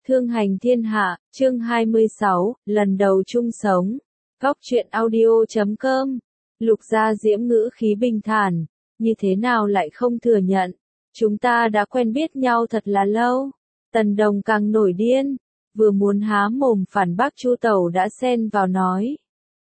Thương hành thiên hạ, chương 26, lần đầu chung sống. Góc truyện audio.com. Lục Gia Diễm ngữ khí bình thản, như thế nào lại không thừa nhận. Chúng ta đã quen biết nhau thật là lâu. Tần Đồng càng nổi điên, vừa muốn há mồm phản bác Chu Tẩu đã xen vào nói.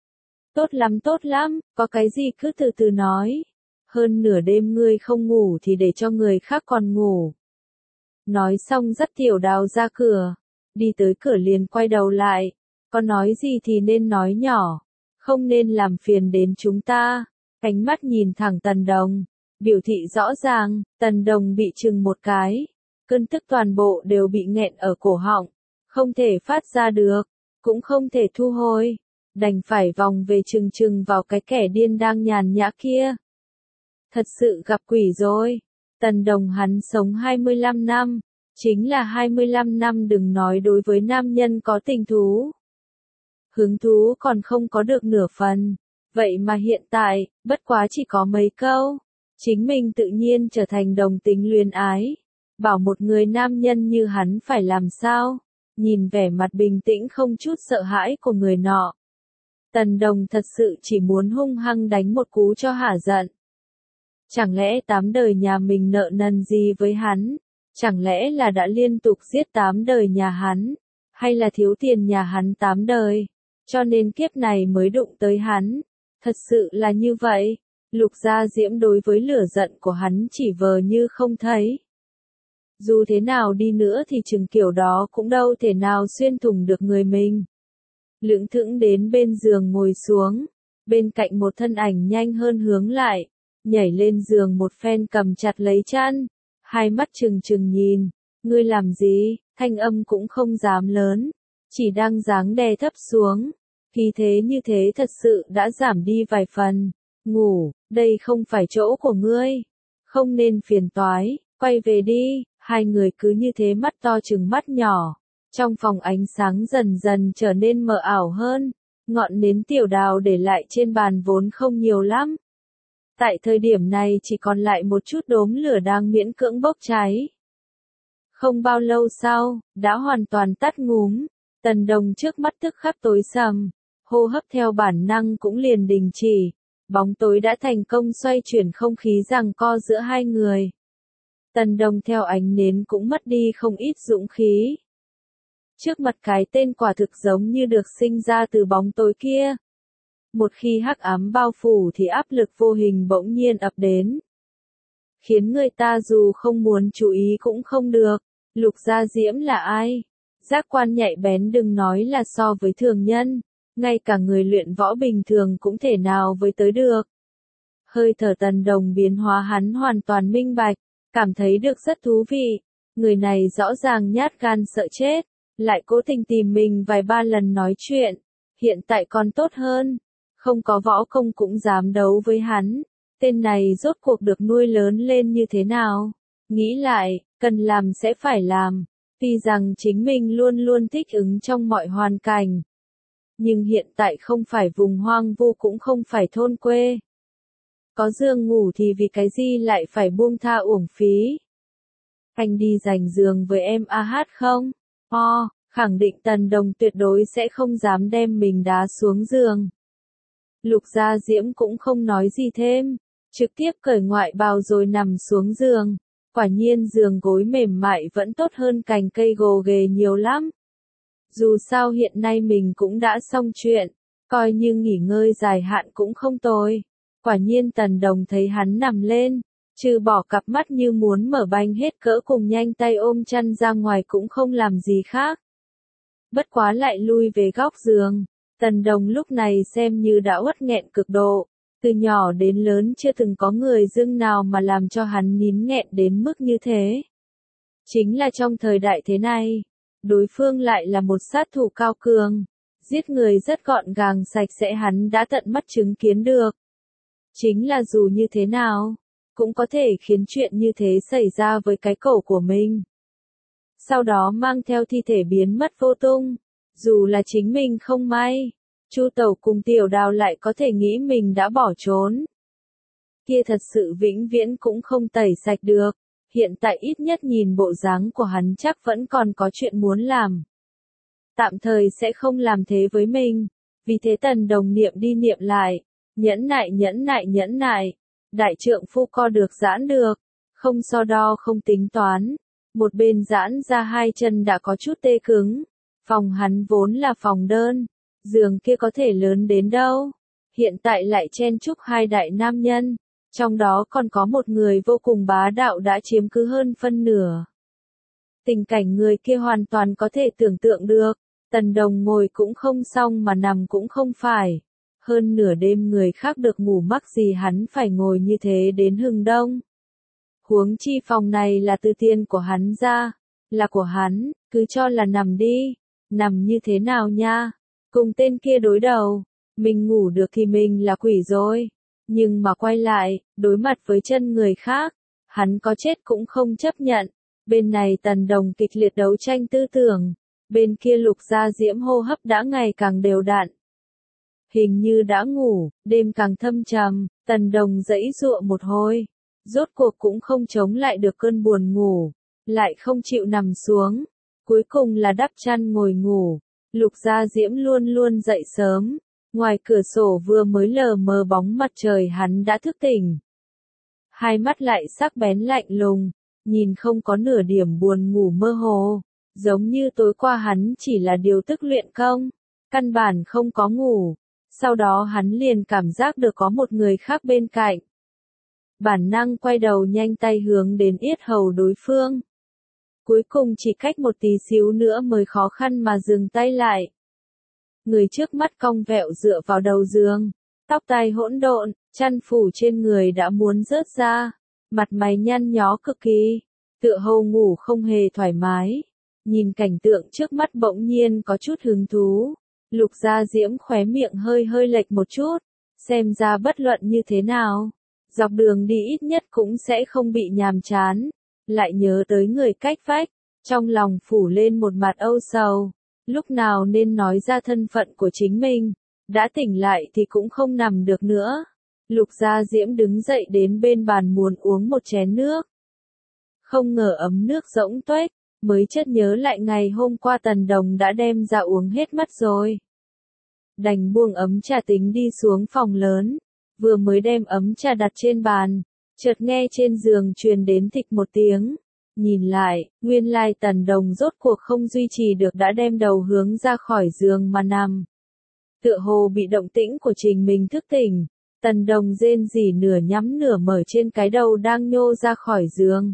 Tốt lắm, có cái gì cứ từ từ nói. Hơn nửa đêm ngươi không ngủ thì để cho người khác còn ngủ. Nói xong dắt Tiểu Đào ra cửa, đi tới cửa liền quay đầu lại, có nói gì thì nên nói nhỏ, không nên làm phiền đến chúng ta. Ánh mắt nhìn thẳng Tần Đồng, biểu thị rõ ràng. Tần Đồng bị chừng một cái, cơn tức toàn bộ đều bị nghẹn ở cổ họng, không thể phát ra được, cũng không thể thu hồi, đành phải vòng về chừng vào cái kẻ điên đang nhàn nhã kia. Thật sự gặp quỷ rồi. Tần Đồng hắn sống 25 năm, chính là 25 năm đừng nói đối với nam nhân có tình thú. Hứng thú còn không có được nửa phần, vậy mà hiện tại, bất quá chỉ có mấy câu, chính mình tự nhiên trở thành đồng tính luyến ái. Bảo một người nam nhân như hắn phải làm sao? Nhìn vẻ mặt bình tĩnh không chút sợ hãi của người nọ. Tần Đồng thật sự chỉ muốn hung hăng đánh một cú cho hả giận. Chẳng lẽ 8 đời nhà mình nợ nần gì với hắn? Chẳng lẽ là đã liên tục giết 8 đời nhà hắn? Hay là thiếu tiền nhà hắn 8 đời? Cho nên kiếp này mới đụng tới hắn. Thật sự là như vậy. Lục Gia Diễm đối với lửa giận của hắn chỉ vờ như không thấy. Dù thế nào đi nữa thì chừng kiểu đó cũng đâu thể nào xuyên thủng được người mình. Lững thững đến bên giường ngồi xuống. Bên cạnh một thân ảnh nhanh hơn hướng lại. Nhảy lên giường một phen cầm chặt lấy chăn. Hai mắt trừng nhìn. Ngươi làm gì? Thanh âm cũng không dám lớn. Chỉ đang dáng đè thấp xuống. Khí thế như thế thật sự đã giảm đi vài phần. Ngủ, đây không phải chỗ của ngươi. Không nên phiền toái, quay về đi. Hai người cứ như thế mắt to trừng mắt nhỏ. Trong phòng ánh sáng dần dần trở nên mờ ảo hơn. Ngọn nến Tiểu Đào để lại trên bàn vốn không nhiều lắm. Tại thời điểm này chỉ còn lại một chút đốm lửa đang miễn cưỡng bốc cháy. Không bao lâu sau, đã hoàn toàn tắt ngúm. Tần Đồng trước mắt tức khắc tối sầm. Hô hấp theo bản năng cũng liền đình chỉ. Bóng tối đã thành công xoay chuyển không khí giằng co giữa hai người. Tần Đồng theo ánh nến cũng mất đi không ít dũng khí. Trước mặt cái tên quả thực giống như được sinh ra từ bóng tối kia. Một khi hắc ám bao phủ thì áp lực vô hình bỗng nhiên ập đến. Khiến người ta dù không muốn chú ý cũng không được. Lục Gia Diễm là ai? Giác quan nhạy bén đừng nói là so với thường nhân. Ngay cả người luyện võ bình thường cũng thể nào với tới được. Hơi thở Tần Đồng biến hóa hắn hoàn toàn minh bạch. Cảm thấy được rất thú vị. Người này rõ ràng nhát gan sợ chết. Lại cố tình tìm mình vài ba lần nói chuyện. Hiện tại còn tốt hơn. Không có võ công cũng dám đấu với hắn. Tên này rốt cuộc được nuôi lớn lên như thế nào? Nghĩ lại, cần làm sẽ phải làm. Tuy rằng chính mình luôn luôn thích ứng trong mọi hoàn cảnh. Nhưng hiện tại không phải vùng hoang vu cũng không phải thôn quê. Có giường ngủ thì vì cái gì lại phải buông tha uổng phí? Anh đi giành giường với em hát không? Khẳng định Tần Đồng tuyệt đối sẽ không dám đem mình đá xuống giường. Lục Gia Diễm cũng không nói gì thêm, trực tiếp cởi ngoại bào rồi nằm xuống giường. Quả nhiên giường gối mềm mại vẫn tốt hơn cành cây gồ ghề nhiều lắm. Dù sao hiện nay mình cũng đã xong chuyện, coi như nghỉ ngơi dài hạn cũng không tồi. Quả nhiên Tần Đồng thấy hắn nằm lên, trừ bỏ cặp mắt như muốn mở banh hết cỡ cùng nhanh tay ôm chăn ra ngoài cũng không làm gì khác. Bất quá lại lui về góc giường. Tần Đồng lúc này xem như đã uất nghẹn cực độ. Từ nhỏ đến lớn chưa từng có người dưng nào mà làm cho hắn nín nghẹn đến mức như thế. Chính là trong thời đại thế này, đối phương lại là một sát thủ cao cường. Giết người rất gọn gàng sạch sẽ hắn đã tận mắt chứng kiến được. Chính là dù như thế nào, cũng có thể khiến chuyện như thế xảy ra với cái cổ của mình. Sau đó mang theo thi thể biến mất vô tung. Dù là chính mình không may, Chu Tẩu cùng Tiểu Đào lại có thể nghĩ mình đã bỏ trốn. Kia thật sự vĩnh viễn cũng không tẩy sạch được. hiện tại ít nhất nhìn bộ dáng của hắn chắc vẫn còn có chuyện muốn làm. Tạm thời sẽ không làm thế với mình. Vì thế Tần Đồng niệm đi niệm lại, nhẫn nại nhẫn nại nhẫn nại, đại trượng phu co được giãn được, không so đo không tính toán. Một bên giãn ra hai chân đã có chút tê cứng. Phòng hắn vốn là phòng đơn, giường kia có thể lớn đến đâu. Hiện tại lại chen chúc hai đại nam nhân, trong đó còn có một người vô cùng bá đạo đã chiếm cứ hơn phân nửa. Tình cảnh người kia hoàn toàn có thể tưởng tượng được. Tần Đồng ngồi cũng không xong mà nằm cũng không phải. Hơn nửa đêm người khác được ngủ mắc gì hắn phải ngồi như thế đến hừng đông. Huống chi phòng này là từ tiền của hắn ra, là của hắn, cứ cho là nằm đi. Nằm như thế nào nha? Cùng tên kia đối đầu, mình ngủ được thì mình là quỷ rồi. Nhưng mà quay lại, đối mặt với chân người khác, hắn có chết cũng không chấp nhận. Bên này Tần Đồng kịch liệt đấu tranh tư tưởng, bên kia Lục Gia Diễm hô hấp đã ngày càng đều đặn. Hình như đã ngủ, đêm càng thâm trầm, Tần Đồng giãy giụa một hồi, rốt cuộc cũng không chống lại được cơn buồn ngủ, lại không chịu nằm xuống, cuối cùng là đắp chăn ngồi ngủ. Lục Gia Diễm luôn luôn dậy sớm, ngoài cửa sổ vừa mới lờ mờ bóng mặt trời hắn đã thức tỉnh. Hai mắt lại sắc bén lạnh lùng, nhìn không có nửa điểm buồn ngủ mơ hồ, giống như tối qua hắn chỉ là điều tức luyện công, căn bản không có ngủ. Sau đó hắn liền cảm giác được có một người khác bên cạnh. Bản năng quay đầu nhanh tay hướng đến yết hầu đối phương. Cuối cùng chỉ cách một tí xíu nữa mới khó khăn mà dừng tay lại. Người trước mắt cong vẹo dựa vào đầu giường, tóc tai hỗn độn, chăn phủ trên người đã muốn rớt ra, mặt mày nhăn nhó cực kỳ, tựa hồ ngủ không hề thoải mái. Nhìn cảnh tượng trước mắt bỗng nhiên có chút hứng thú. Lục Gia Diễm khóe miệng hơi hơi lệch một chút, xem ra bất luận như thế nào, dọc đường đi ít nhất cũng sẽ không bị nhàm chán. Lại nhớ tới người cách vách, trong lòng phủ lên một mặt âu sầu, lúc nào nên nói ra thân phận của chính mình, đã tỉnh lại thì cũng không nằm được nữa. Lục Gia Diễm đứng dậy đến bên bàn muốn uống một chén nước. Không ngờ ấm nước rỗng tuếch, mới chợt nhớ lại ngày hôm qua Tần Đồng đã đem ra uống hết mất rồi. Đành buông ấm trà tính đi xuống phòng lớn, vừa mới đem ấm trà đặt trên bàn, chợt nghe trên giường truyền đến thịch một tiếng. Nhìn lại, nguyên lai Tần Đồng rốt cuộc không duy trì được đã đem đầu hướng ra khỏi giường mà nằm. Tựa hồ bị động tĩnh của Trình mình thức tỉnh, Tần Đồng rên rỉ nửa nhắm nửa mở trên cái đầu đang nhô ra khỏi giường.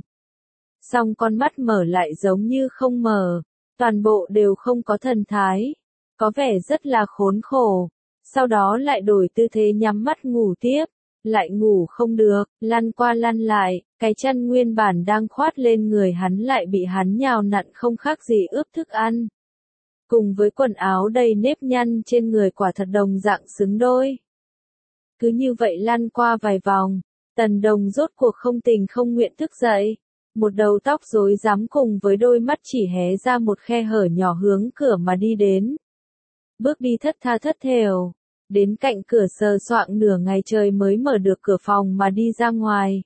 Song con mắt mở lại giống như không mở, toàn bộ đều không có thần thái, có vẻ rất là khốn khổ. Sau đó lại đổi tư thế nhắm mắt ngủ tiếp, lại ngủ không được, lăn qua lăn lại, cái chân nguyên bản đang khoát lên người hắn lại bị hắn nhào nặn không khác gì ướp thức ăn. Cùng với quần áo đầy nếp nhăn trên người quả thật đồng dạng xứng đôi. Cứ như vậy lăn qua vài vòng, Tần Đồng rốt cuộc không tình không nguyện thức dậy. Một đầu tóc rối rắm cùng với đôi mắt chỉ hé ra một khe hở nhỏ hướng cửa mà đi đến. Bước đi thất tha thất thểu, đến cạnh cửa sờ soạng nửa ngày trời mới mở được cửa phòng mà đi ra ngoài.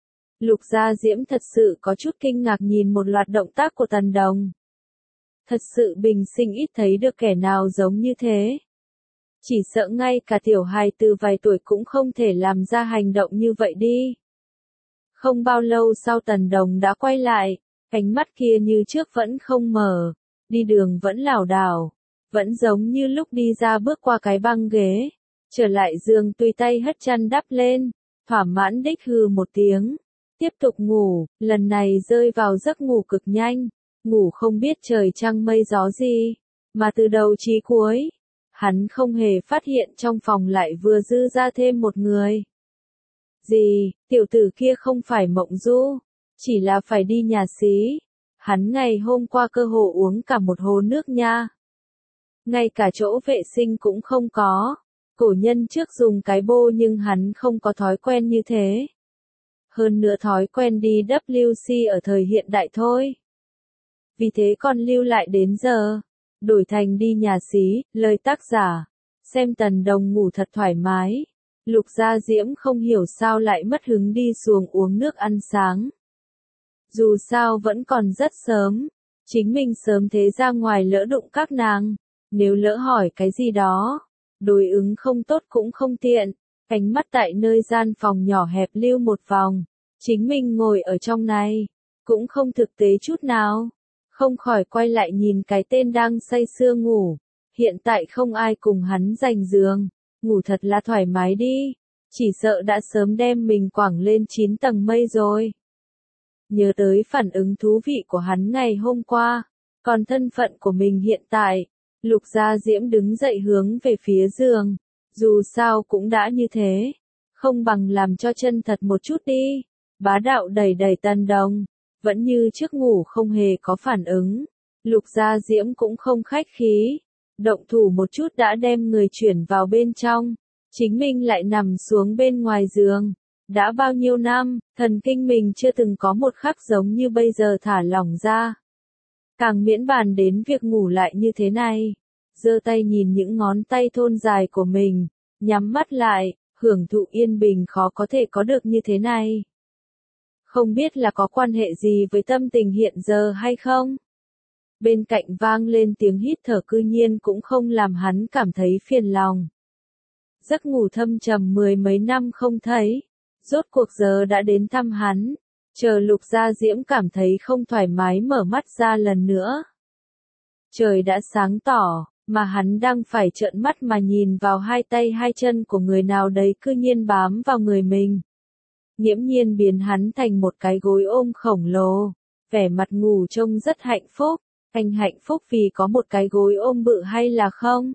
Lục Gia Diễm thật sự có chút kinh ngạc nhìn một loạt động tác của Tần Đồng. Thật sự bình sinh ít thấy được kẻ nào giống như thế. Chỉ sợ ngay cả tiểu hài từ vài tuổi cũng không thể làm ra hành động như vậy đi. Không bao lâu sau Tần Đồng đã quay lại, ánh mắt kia như trước vẫn không mở, đi đường vẫn lảo đảo, vẫn giống như lúc đi ra bước qua cái băng ghế, trở lại giường tùy tay hất chăn đắp lên, thỏa mãn đích hừ một tiếng, tiếp tục ngủ, lần này rơi vào giấc ngủ cực nhanh, ngủ không biết trời trăng mây gió gì, mà từ đầu chí cuối, hắn không hề phát hiện trong phòng lại vừa dư ra thêm một người. Gì, tiểu tử kia không phải Mộng Du, chỉ là phải đi nhà xí. Hắn ngày hôm qua cơ hồ uống cả một hồ nước nha. Ngay cả chỗ vệ sinh cũng không có. Cổ nhân trước dùng cái bô nhưng hắn không có thói quen như thế. Hơn nữa thói quen đi WC ở thời hiện đại thôi. Vì thế còn lưu lại đến giờ. Đổi thành đi nhà xí, lời tác giả. Xem Tần Đồng ngủ thật thoải mái. Lục Gia Diễm không hiểu sao lại mất hứng đi xuồng uống nước ăn sáng. Dù sao vẫn còn rất sớm, chính mình sớm thế ra ngoài lỡ đụng các nàng, nếu lỡ hỏi cái gì đó, đối ứng không tốt cũng không tiện. Ánh mắt tại nơi gian phòng nhỏ hẹp lưu một vòng, chính mình ngồi ở trong này, cũng không thực tế chút nào, không khỏi quay lại nhìn cái tên đang say sưa ngủ, hiện tại không ai cùng hắn giành giường, ngủ thật là thoải mái đi, chỉ sợ đã sớm đem mình quẳng lên 9 tầng mây rồi. Nhớ tới phản ứng thú vị của hắn ngày hôm qua, còn thân phận của mình hiện tại, Lục Gia Diễm đứng dậy hướng về phía giường, dù sao cũng đã như thế, không bằng làm cho chân thật một chút đi. Bá đạo đẩy đẩy Tần Đồng, vẫn như trước ngủ không hề có phản ứng. Lục Gia Diễm cũng không khách khí, động thủ một chút đã đem người chuyển vào bên trong, chính mình lại nằm xuống bên ngoài giường. Đã bao nhiêu năm, thần kinh mình chưa từng có một khắc giống như bây giờ thả lỏng ra. Càng miễn bàn đến việc ngủ lại như thế này. Giơ tay nhìn những ngón tay thon dài của mình, nhắm mắt lại, hưởng thụ yên bình khó có thể có được như thế này. Không biết là có quan hệ gì với tâm tình hiện giờ hay không? Bên cạnh vang lên tiếng hít thở cư nhiên cũng không làm hắn cảm thấy phiền lòng. Giấc ngủ thâm trầm 10 mấy năm không thấy, rốt cuộc giờ đã đến thăm hắn, chờ Lục Gia Diễm cảm thấy không thoải mái mở mắt ra lần nữa. Trời đã sáng tỏ, mà hắn đang phải trợn mắt mà nhìn vào hai tay hai chân của người nào đấy cư nhiên bám vào người mình. Nghiễm nhiên biến hắn thành một cái gối ôm khổng lồ, vẻ mặt ngủ trông rất hạnh phúc. Anh hạnh phúc vì có một cái gối ôm bự hay là không?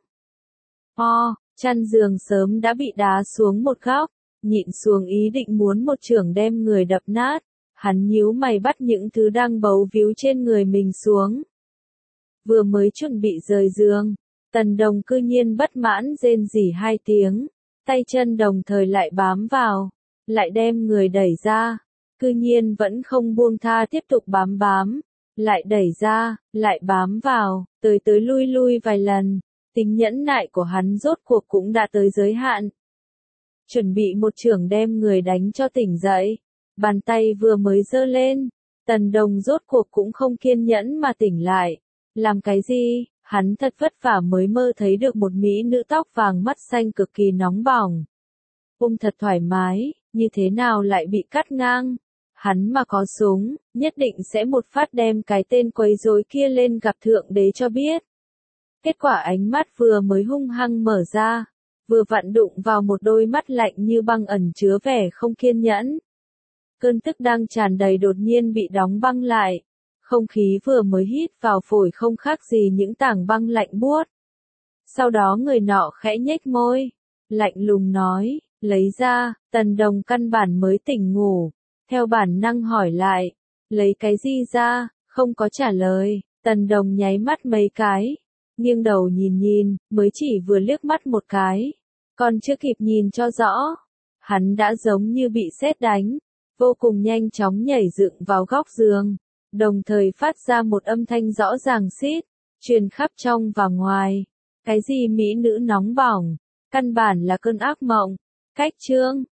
Chăn giường sớm đã bị đá xuống một góc, nhịn xuống ý định muốn một chưởng đem người đập nát. Hắn nhíu mày bắt những thứ đang bấu víu trên người mình xuống. Vừa mới chuẩn bị rời giường, Tần Đồng cư nhiên bất mãn rên rỉ 2 tiếng, tay chân đồng thời lại bám vào, lại đem người đẩy ra, cư nhiên vẫn không buông tha tiếp tục bám, lại đẩy ra, lại bám vào, tới lui vài lần, tính nhẫn nại của hắn rốt cuộc cũng đã tới giới hạn. Chuẩn bị một chưởng đem người đánh cho tỉnh dậy, bàn tay vừa mới giơ lên, Tần Đồng rốt cuộc cũng không kiên nhẫn mà tỉnh lại. Làm cái gì? Hắn thật vất vả mới mơ thấy được một mỹ nữ tóc vàng mắt xanh cực kỳ nóng bỏng. Ôm thật thoải mái, như thế nào lại bị cắt ngang? Hắn mà có súng, nhất định sẽ một phát đem cái tên quấy rối kia lên gặp thượng đế cho biết. Kết quả ánh mắt vừa mới hung hăng mở ra, vừa vặn đụng vào một đôi mắt lạnh như băng ẩn chứa vẻ không kiên nhẫn. Cơn tức đang tràn đầy đột nhiên bị đóng băng lại. Không khí vừa mới hít vào phổi không khác gì những tảng băng lạnh buốt. Sau đó người nọ khẽ nhếch môi, lạnh lùng nói, lấy ra. Tần Đồng căn bản mới tỉnh ngủ, theo bản năng hỏi lại, lấy cái gì ra, không có trả lời. Tần Đồng nháy mắt mấy cái, nghiêng đầu nhìn, mới chỉ vừa liếc mắt một cái, còn chưa kịp nhìn cho rõ, hắn đã giống như bị sét đánh, vô cùng nhanh chóng nhảy dựng vào góc giường. Đồng thời phát ra một âm thanh rõ ràng xít, truyền khắp trong và ngoài. Cái gì mỹ nữ nóng bỏng, căn bản là cơn ác mộng. Cách chương